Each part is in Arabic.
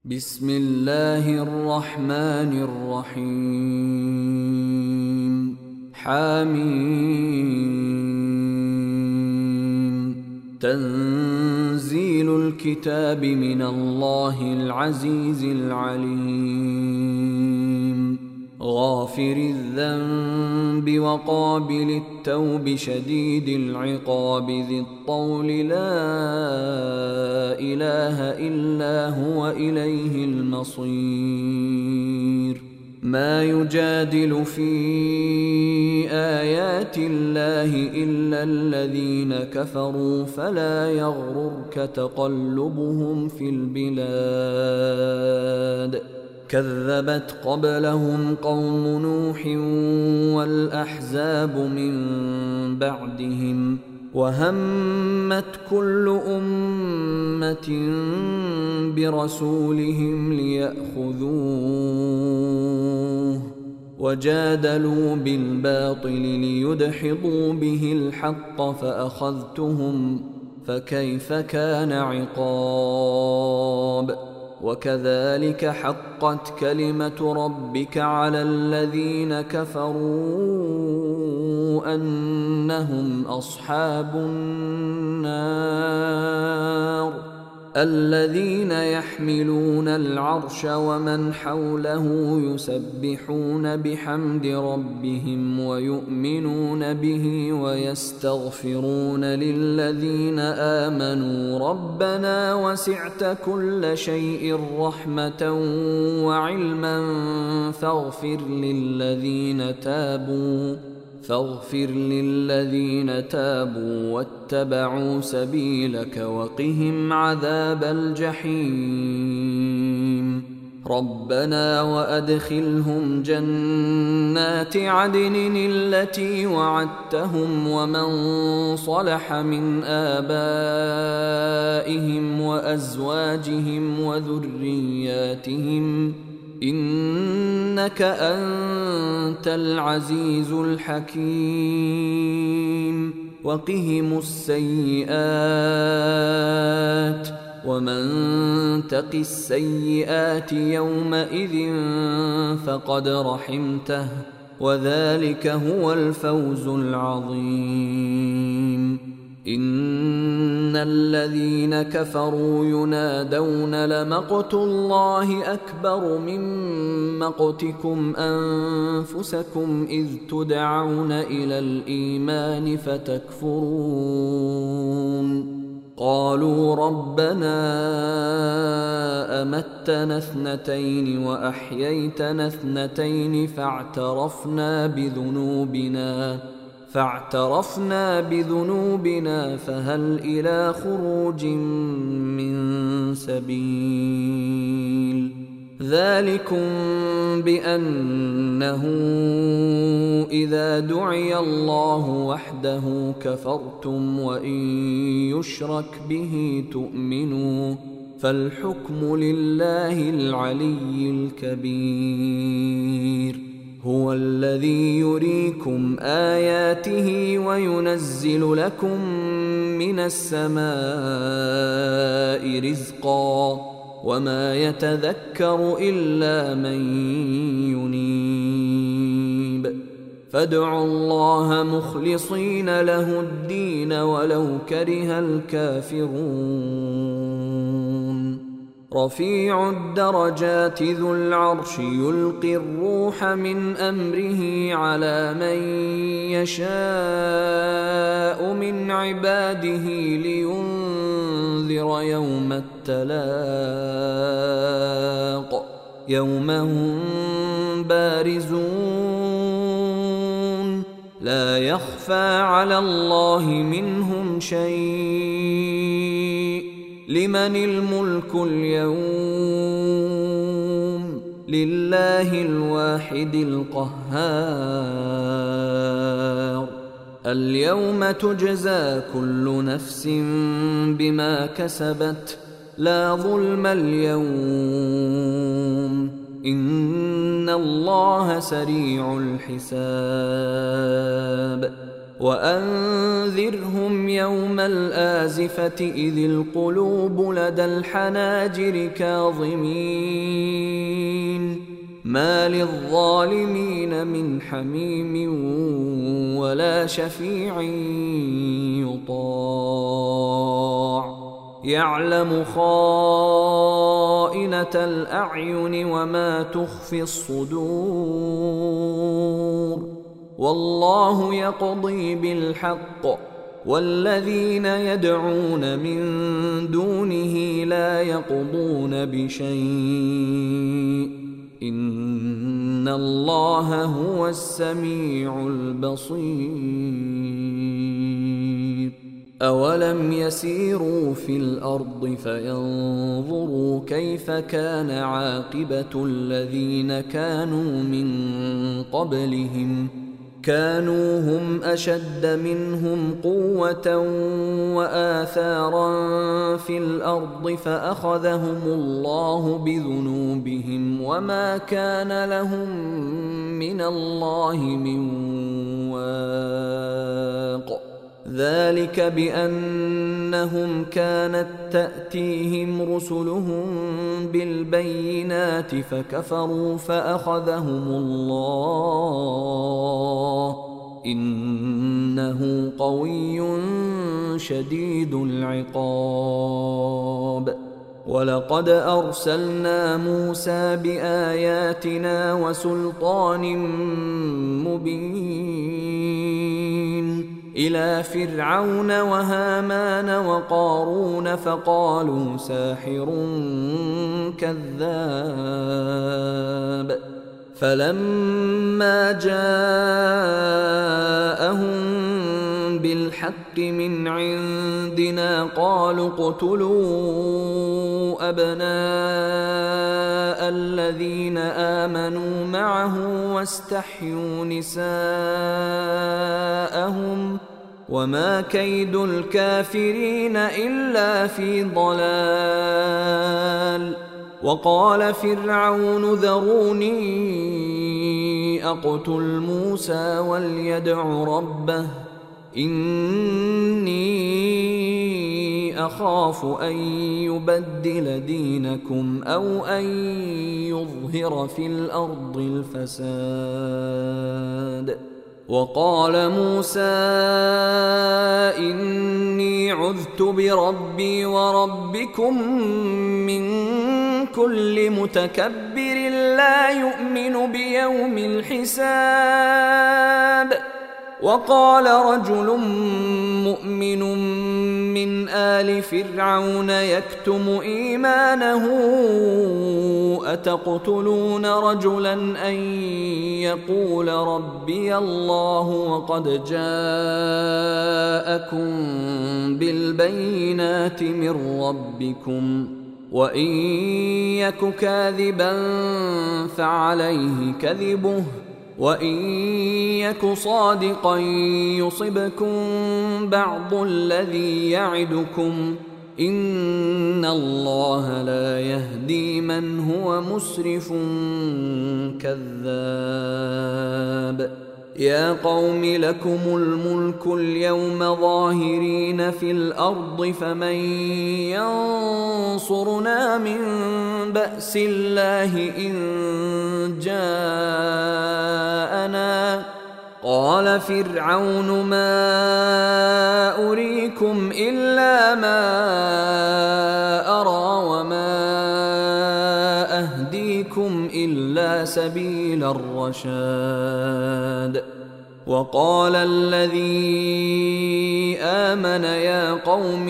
بسم الله الرحمن الرحيم حميم تنزيل الكتاب من الله العزيز العليم غافر الذنب وقابل التوب شديد العقاب ذي الطول لا إله إلا هو إليه المصير ما يجادل في آيات الله إلا الذين كفروا فلا يغررك تقلبهم في البلاد كذبت قبلهم قوم نوح والأحزاب من بعدهم وهمت كل أمة برسولهم ليأخذوه وجادلوا بالباطل ليدحضوا به الحق فأخذتهم فكيف كان عقاب وكذلك حقت كلمة ربك على الذين كفروا أنهم أصحاب النار الذين يحملون العرش ومن حوله يسبحون بحمد ربهم ويؤمنون به ويستغفرون للذين آمنوا ربنا وسعت كل شيء رحمة وعلما فاغفر للذين تابوا واتبعوا سبيلك وقهم عذاب الجحيم ربنا وأدخلهم جنات عدن التي وعدتهم ومن صلح من آبائهم وأزواجهم وذرياتهم إنك أنت العزيز الحكيم وقهم السيئات ومن تق السيئات يومئذ فقد رحمته وذلك هو الفوز العظيم إن الذين كفروا ينادون لمقت الله أكبر من مقتكم أنفسكم إذ تدعون إلى الإيمان فتكفرون قالوا ربنا أمتنا اثنتين وأحييتنا اثنتين فاعترفنا بذنوبنا فهل إلى خروج من سبيل ذلكم بأنه إذا دعي الله وحده كفرتم وإن يشرك به تؤمنوا فالحكم لله العلي الكبير هو الذي يريكم آياته وينزل لكم من السماء رزقا وما يتذكر إلا من ينيب فادعوا الله مخلصين له الدين ولو كره الكافرون رفيع الدرجات ذو العرش يلقي الروح من أمره على من يشاء من عباده لينذر يوم التلاق يوم هم بارزون لا يخفى على الله منهم شيء لمن الملك اليوم لله الواحد القهار اليوم تجزى كل نفس بما كسبت لا ظلم اليوم إن الله سريع الحساب وأنذرهم يوم الآزفة إذ القلوب لدى الحناجر كاظمين ما للظالمين من حميم ولا شفيع يطاع يعلم خائنة الأعين وما تخفي الصدور والله يقضي بالحق والذين يدعون من دونه لا يقضون بشيء إن الله هو السميع البصير أولم يسيروا في الأرض فينظروا كيف كان عاقبة الذين كانوا من قبلهم كانوا هم أشد منهم قوة وآثارا في الأرض فأخذهم الله بذنوبهم وما كان لهم من الله من واق ذلك بأنهم كانت تأتيهم رسلهم بالبينات فكفروا فأخذهم الله إنه قوي شديد العقاب ولقد أرسلنا موسى بآياتنا وسلطان مبين إلى فرعون وهامان وقارون فقالوا ساحر كذاب فلما جاءهم بالحق من عندنا قالوا اقتلوا أبناء الذين آمنوا معه واستحيوا نساءهم وما كيد الكافرين إلا في ضلال وقال فرعون ذروني أقتل موسى وليدع ربه إني أخاف أن يبدل دينكم أو أن يظهر في الأرض الفساد وقال موسى إني عذت بربي وربكم من كل متكبر لا يؤمن بيوم الحساب وقال رجل مؤمن من آل فرعون يكتم إيمانه أتقتلون رجلا أن يقول ربي الله وقد جاءكم بالبينات من ربكم وإن يك كاذبا فعليه كذبه وإن يك صادقا يصبكم بعض الذي يعدكم إن الله لا يهدي من هو مسرف كذاب يا قوم لكم الملك اليوم ظاهرين في الأرض فمن ينصرنا من بأس الله إن جاءنا قال فرعون ما أريكم إلا ما أرى وما أهديكم إلا سبيل الرشاد وقال الذي آمن يا قوم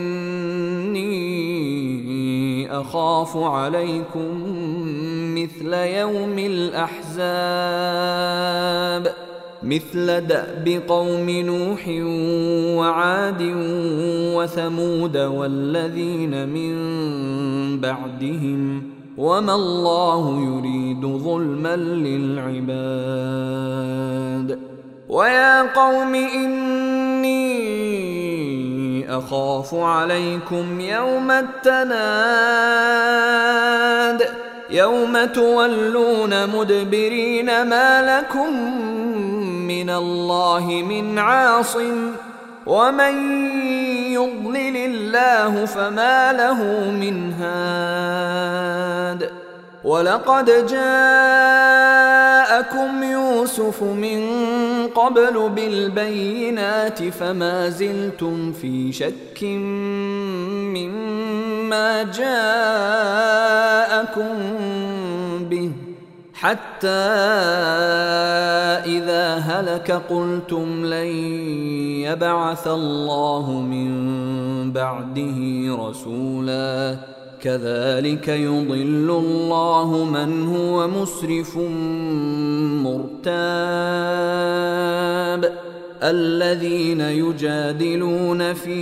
إني أخاف عليكم مثل يوم الأحزاب مثل دأب قوم نوح وعاد وثمود والذين من بعدهم وما الله يريد ظلما للعباد ويا قوم إني أخاف عليكم يوم التناد يوم تولون مدبرين ما لكم من الله من عاصم ومن يضلل الله فما له من هاد ولقد جاءكم يوسف من قبل بالبينات فما زلتم في شك مما جاءكم به حتى إذا هلك قلتم لن يبعث الله من بعده رسولا كذلك يضل الله من هو مسرف مرتاب الذين يجادلون في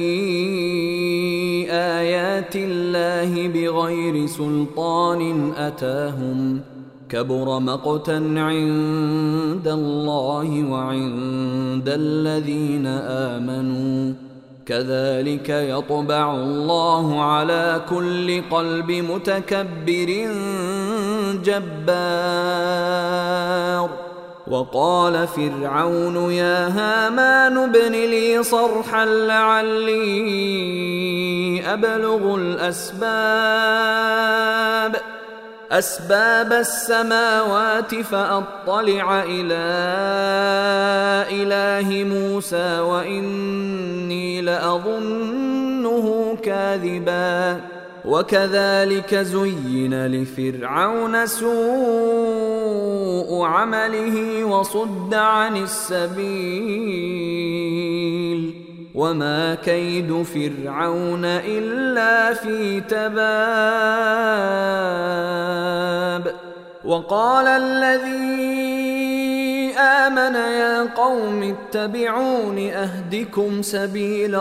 آيات الله بغير سلطان أتاهم كبر مقتا عند الله وعند الذين آمنوا كذلك يطبع الله على كل قلب متكبر جبار وقال فرعون يا هامان ابن لي صرحا لعلي أبلغ أسباب السماوات فأطلع إلى إله موسى وإني لأظنه كاذبا وكذلك زين لفرعون سوء عمله وصد عن السبيل وما كيد فرعون إلا في تباب وقال الذي آمن يا قوم اتبعون أهدكم سبيل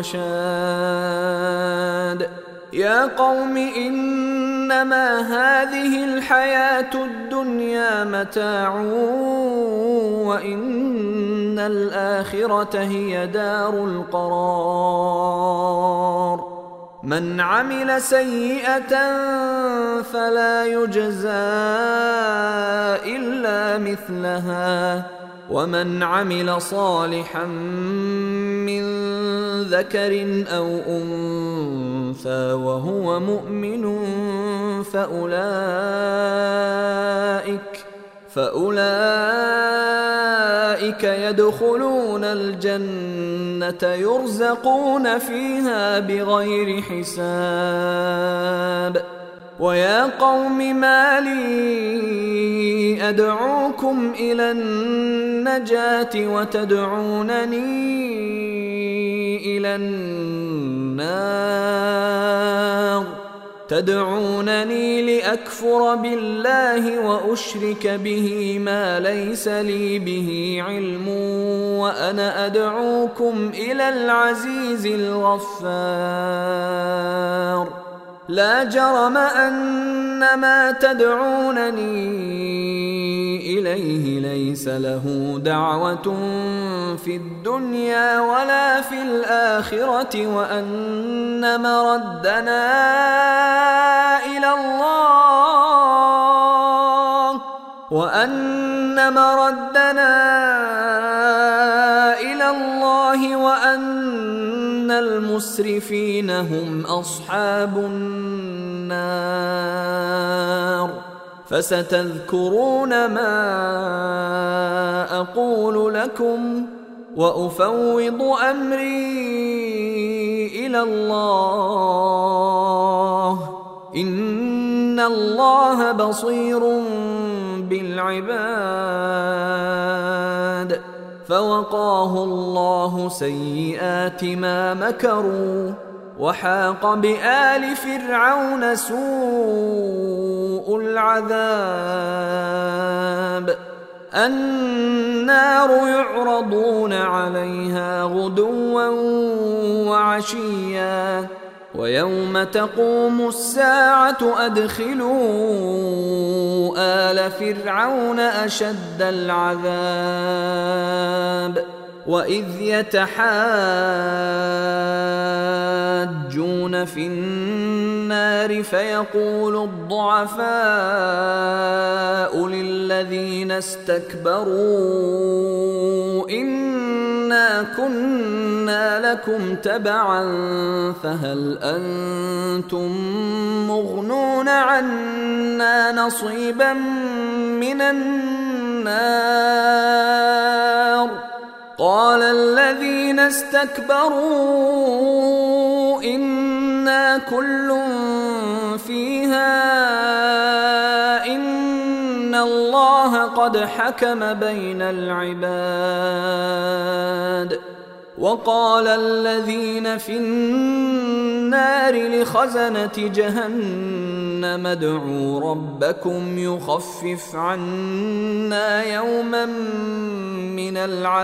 الرشاد يا قوم إنما هذه الحياة الدنيا متاع وإن الآخرة هي دار القرار من عمل سيئة فلا يجزى إلا مثلها ومن عمل صالحا من ذكر أو أنثى وهو مؤمن فأولئك يدخلون الجنة يرزقون فيها بغير حساب ويا قوم ما لي أدعوكم إلى النجاة وتدعونني إلى النار تدعونني لأكفر بالله وأشرك به ما ليس لي به علم وأنا أدعوكم إلى العزيز الغفار لا جرم أن ما تدعونني إليه ليس له دعوة في الدنيا ولا في الآخرة وأن مردنا إلى الله وأن المسرفين هم أصحاب النار فستذكرون ما أقول لكم وأفوض أمري إلى الله إن الله بصير بالعباد فوقاه الله سيئات ما مكروا وحاق بآل فرعون سوء العذاب النار يعرضون عليها غدوا وعشيا ويوم تقوم الساعة أدخلوا آل فرعون أشد العذاب وإذ يتحاجون في النار النار فيقول الضعفاء للذين استكبروا إنا كنا لكم تبعا فهل أنتم مغنون عنا نصيبا من النار قال الذين استكبروا إنا كل فيها إن الله قد حكم بين العباد وقال الذين في النار لخزنة جهنم ادعوا ربكم يخفف عنا يوما من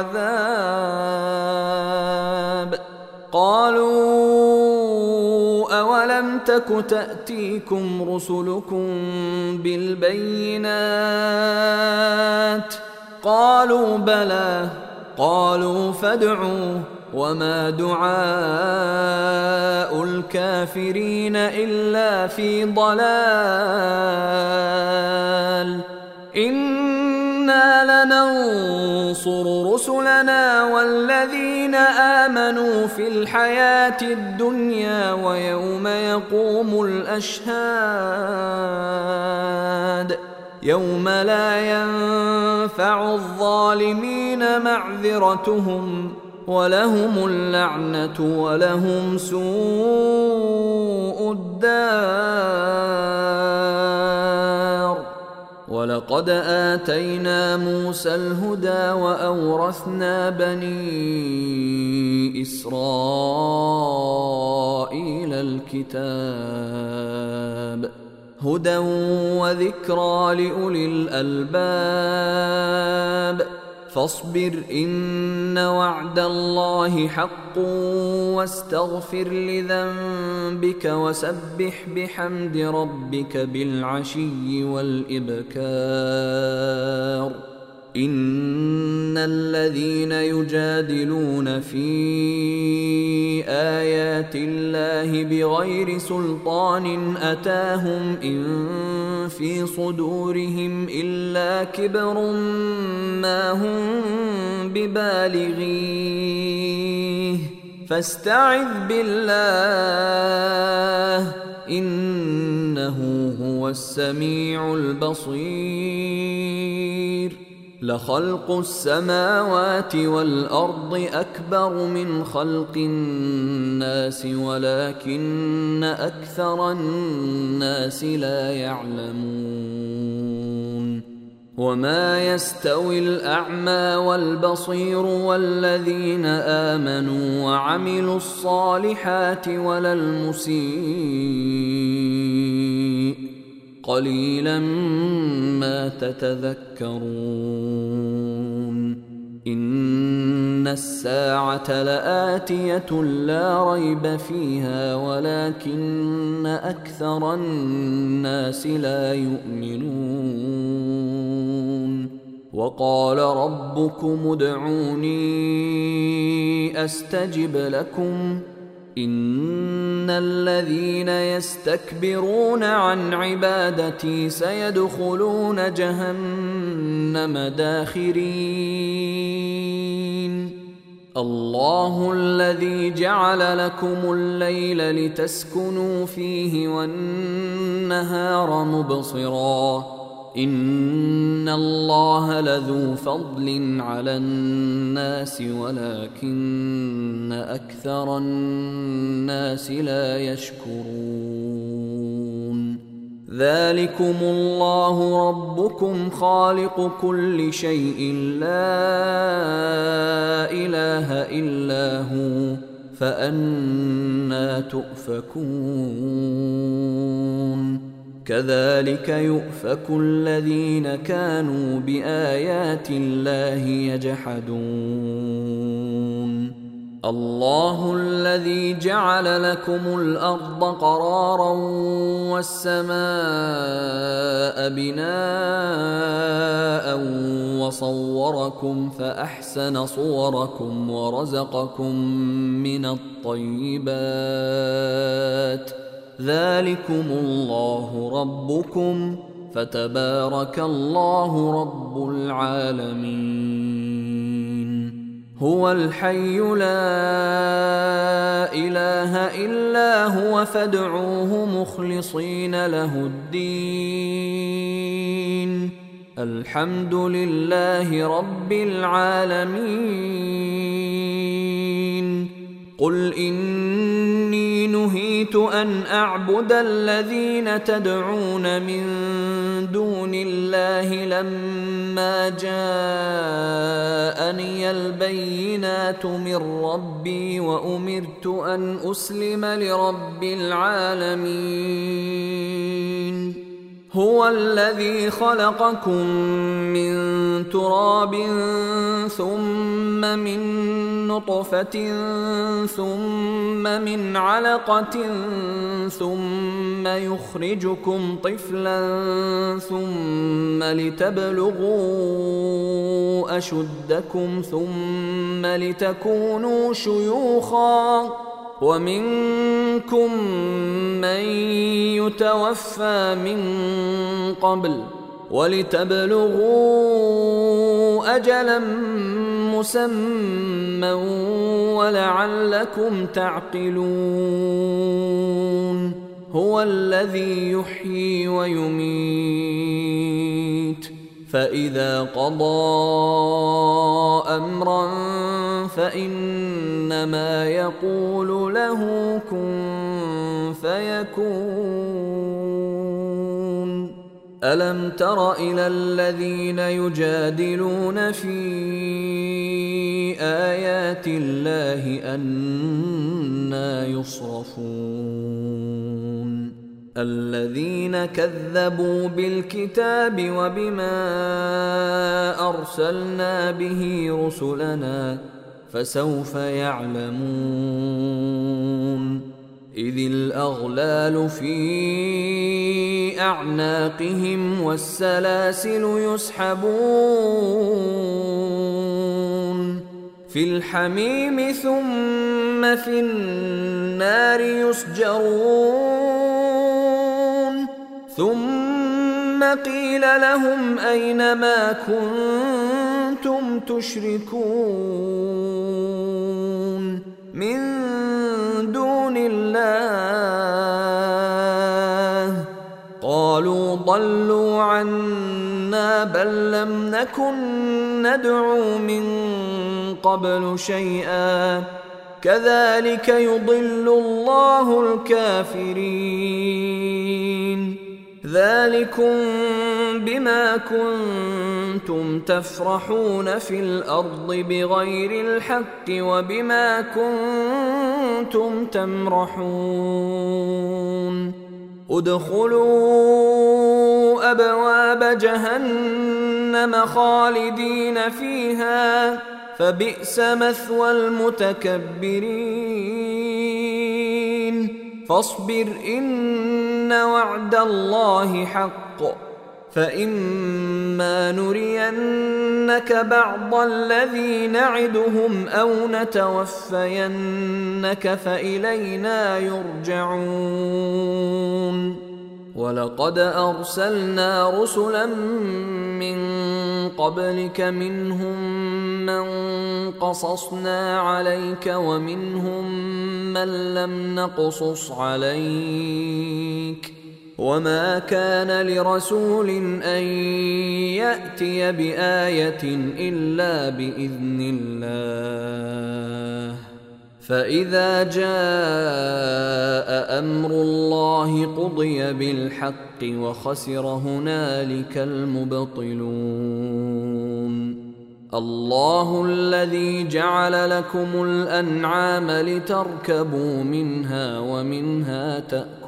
العذاب قالوا أولم تك تأتيكم رسلكم بالبينات قالوا بلى قالوا فادعوا وما دعاء الكافرين إلا في ضلال إنا لننصر رسلنا والذين آمنوا في الحياة الدنيا ويوم يقوم الأشهاد يوم لا ينفع الظالمين معذرتهم ولهم اللعنة ولهم سوء الدار ولقد آتينا موسى الهدى وأورثنا بني إسرائيل الكتاب هدى وذكرى لأولي الألباب فاصبر إن وعد الله حق واستغفر لذنبك وسبح بحمد ربك بالعشي والإبكار إن الذين يجادلون في آيات الله بغير سلطان أتاهم إن في صدورهم إلا كبر ما هم ببالغيه فاستعذ بالله إنه هو السميع البصير لخلق السماوات والأرض أكبر من خلق الناس ولكن أكثر الناس لا يعلمون وما يستوي الأعمى والبصير والذين آمنوا وعملوا الصالحات ولا المسيء قليلا ما تتذكرون إن الساعة لآتية لا ريب فيها ولكن أكثر الناس لا يؤمنون وقال ربكم ادعوني أستجب لكم إن الذين يستكبرون عن عبادتي سيدخلون جهنم داخرين الله الذي جعل لكم الليل لتسكنوا فيه والنهار مبصرا إن الله لذو فضل على الناس ولكن أكثر الناس لا يشكرون ذلكم الله ربكم خالق كل شيء لا إله إلا هو فأنى تؤفكون كذلك يؤفك الذين كانوا بآيات الله يجحدون الله الذي جعل لكم الأرض قرارا والسماء بناء وصوركم فأحسن صوركم ورزقكم من الطيبات ذلكم الله ربكم فتبارك الله رب العالمين. هو الحي لا إله إلا هو فادعوه مخلصين له الدين الحمد لله رب العالمين. قل إني نهيت أن أعبد الذين تدعون من دون الله لما جاءني البينات من ربي وأمرت أن أسلم لرب العالمين. هو الذي خلقكم من تراب ثم من نطفة ثم من علقة ثم يخرجكم طفلا ثم لتبلغوا أشدكم ثم لتكونوا شيوخا ومنكم من يتوفى من قبل ولتبلغوا أجلا مسمى ولعلكم تعقلون. هو الذي يحيي ويميت فإذا قضى أمرا فإنما يقول له كن فيكون. ألم تر إلى الذين يجادلون في آيات الله أنى يصرفون الذين كذبوا بالكتاب وبما أرسلنا به رسلنا فسوف يعلمون. إذ الأغلال في أعناقهم والسلاسل يسحبون في الحميم ثم في النار يسجرون ثم قيل لهم أين ما كنتم تشركون من دون الله قالوا ضلوا عنا بل لم نكن ندعو من قبل شيئا كذلك يضل الله الكافرين. ذلكم بما كنتم تفرحون في الأرض بغير الحق وبما كنتم تمرحون. ادخلوا أبواب جهنم خالدين فيها فبئس مثوى المتكبرين. فاصبر إن وعد الله حق فإما نرينك بعض الذي نعدهم أو نتوفينك فإلينا يرجعون. ولقد أرسلنا رسلا من قبلك منهم من قصصنا عليك ومنهم من لم نقصص عليك وما كان لرسول أن يأتي بآية إلا بإذن الله. فإذا جاء أمر الله قضي بالحق وخسر هنالك المبطلون. الله الذي جعل لكم الأنعام لتركبوا منها ومنها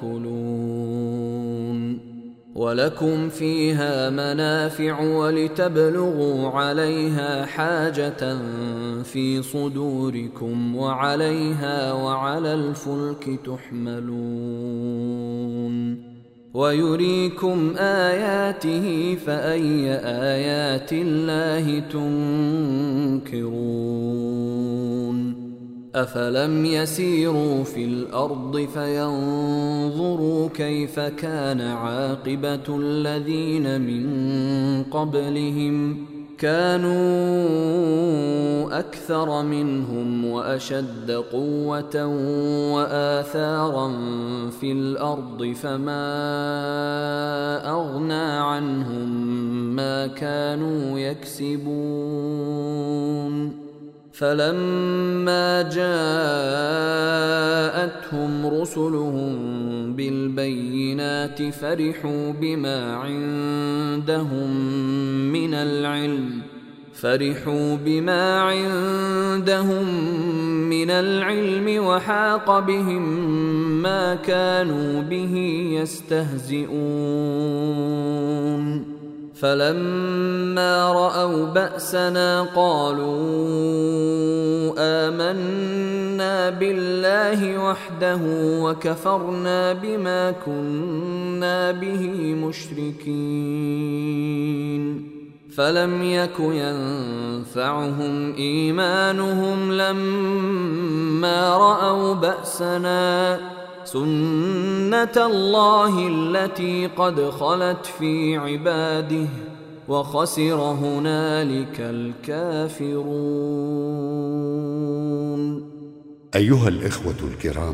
تأكلون ولكم فيها منافع ولتبلغوا عليها حاجة في صدوركم وعليها وعلى الفلك تحملون ويريكم آياته فأي آيات الله تنكرون. أفلم يسيروا في الأرض فينظروا كيف كان عاقبة الذين من قبلهم كانوا أكثر منهم وأشد قوة وآثارا في الأرض فما أغنى عنهم ما كانوا يكسبون فلما جاءتهم رسلهم بالبينات فرحوا بما عندهم من العلم وحاق بهم ما كانوا به يستهزئون فلما رأوا بأسنا قالوا آمنا بالله وحده وكفرنا بما كنا به مشركين فلم يك ينفعهم إيمانهم لما رأوا بأسنا سنة الله التي قد خلت في عباده وخسر هنالك الكافرون. أيها الإخوة الكرام،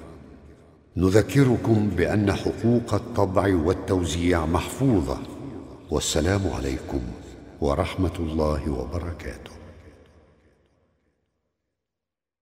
نذكركم بأن حقوق الطبع والتوزيع محفوظة، والسلام عليكم ورحمة الله وبركاته.